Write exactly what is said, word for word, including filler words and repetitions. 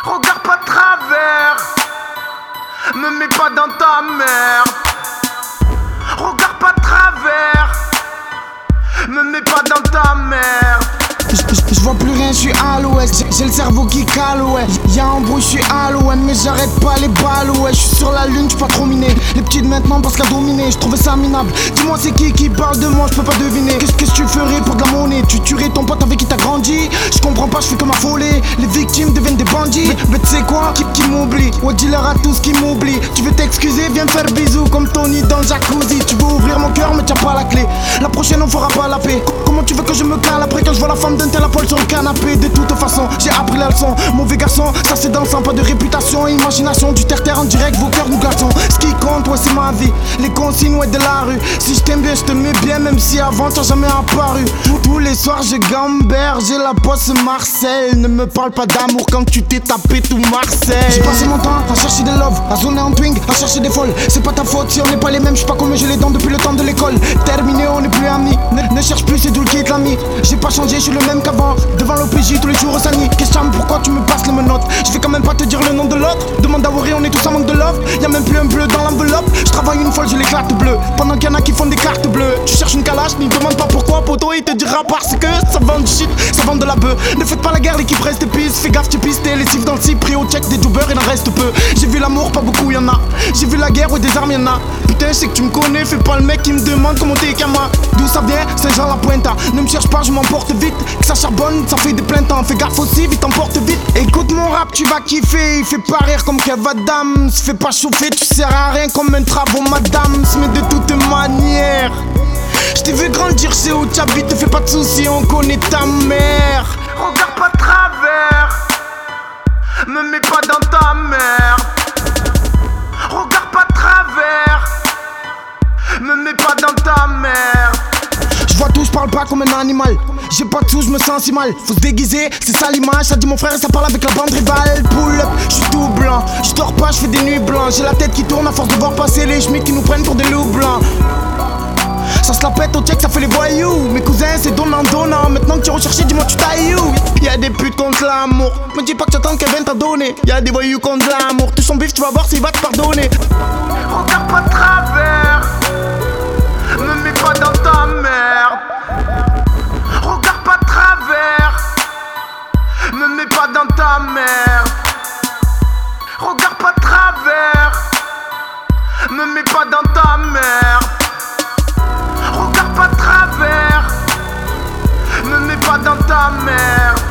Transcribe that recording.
Regarde pas de travers, me mets pas dans ta merde. Regarde pas de travers, me mets pas dans ta merde. Je vois plus rien, je suis à l'ouest. J'ai le cerveau qui cale, ouais. Y'a un bruit, je suis à l'ouest. Mais j'arrête pas les balles, ouais. Je suis sur la lune, je pas trop miné. Les petites maintenant parce qu'à dominer, je trouvais ça minable. Dis-moi, c'est qui qui parle de moi, je peux pas deviner. Qu'est-ce que tu ferais pour de la monnaie? Tu tuerais ton pote avec qui t'as grandi? Je comprends pas, je fais comme affolé. Les victimes deviennent des bandits. Mais, mais tu sais quoi? Qui, qui m'oublie? Ouais, dis-leur à tous qui m'oublient. Tu veux t'excuser? Viens me faire bisous comme Tony dans le jacuzzi. Tu veux ouvrir mon cœur, mais t'as pas la clé. La prochaine, on fera pas la paix. Comment tu veux que je me cale après quand je vois la femme d'un tel à poil sur le canapé? De toute façon, j'ai appris la leçon. Mauvais garçon, ça c'est dans le sang, pas de réputation. Imagination du terre-terre en direct, vos cœurs nous glaçons. Ce qui compte, ouais, c'est ma vie. Les consignes, ouais, de la rue. Si je t'aime bien, je te mets bien, même si avant t'as jamais apparu. Tous les soirs, je gamberge, j'ai la poisse Marcel. Ne me parle pas d'amour quand tu t'es tapé tout Marseille. J'ai passé mon temps à chercher des love, à zoner en twing, à chercher des folles. C'est pas ta faute si on n'est pas les mêmes, je suis pas comme j'ai les dents depuis le temps de l'école. Terminé, on n'est plus amis. Ne, ne cherche plus, c'est d'où le qui est l'ami. J'ai pas changé, je suis le même qu'avant. Devant l'O P J tous les jours au Sani. Question, pourquoi tu me passes les menottes? Je vais quand même pas te dire le nom de l'autre. Demande à Worry, on est tous en manque de love. Y'a même plus un bleu dans l'enveloppe. Je travaille une fois, je l'éclate bleu. Pendant qu'il y en a qui font des cartes bleues. Tu cherches une calache, n'y demande pas pourquoi, poto, il te dira parce que ça vend du shit, ça vend de la bœuf. Ne faites pas la guerre, l'équipe reste pisse. Fais gaffe, tu pistes, t'es lessive dans le site. Pris au check des jobbers, il en reste peu. J'ai vu l'amour, pas beaucoup, y'en a. J'ai vu la guerre, ouais, des armes, y'en a. Putain, je sais que tu me connais, fais pas le mec qui me demande comment t'es Kama. D'où ça vient, Saint-Jean-la-Pointe. Ne me cherche pas, je m'emporte vite. Que ça charbonne, ça fait des plein temps. Fais gaffe aussi, vite emporte vite. Écoute mon rap, tu vas kiffer. Il fait pas rire comme Kev Adams. Fais pas chauffer, tu sers à rien comme un travaux madame. Mais de toute manière, je t'ai vu grandir, c'est où tu habites. Te fais pas de soucis, on connaît ta mère. Regarde pas de travers, me mets pas dans ta merde. Regarde pas de travers, me mets pas dans ta merde. Je vois tout, je parle pas comme un animal. J'ai pas de sous, je me sens si mal. Faut se déguiser, c'est ça l'image. Ça dit mon frère et ça parle avec la bande rivale. Pull up, je suis tout blanc. Je dors pas, je fais des nuits blanches. J'ai la tête qui tourne à force de voir passer les chemises qui nous prennent pour des loups blancs. Ça se la pète au check, ça fait les voyous. Mes cousins c'est donnant donnant. Maintenant que tu es recherché, dis-moi tu tailles où? Y'a des putes contre l'amour. Me dis pas que t'attends qu'elle vienne t'a donné. Y'a des voyous contre l'amour. Touche son bif, tu vas voir s'il va te pardonner. Regarde pas de travers, me mets pas dans ta merde. Regarde pas de travers, me mets pas dans ta merde. Regarde pas de travers, me mets pas dans ta merde. Regarde pas de travers, me mets pas dans ta merde.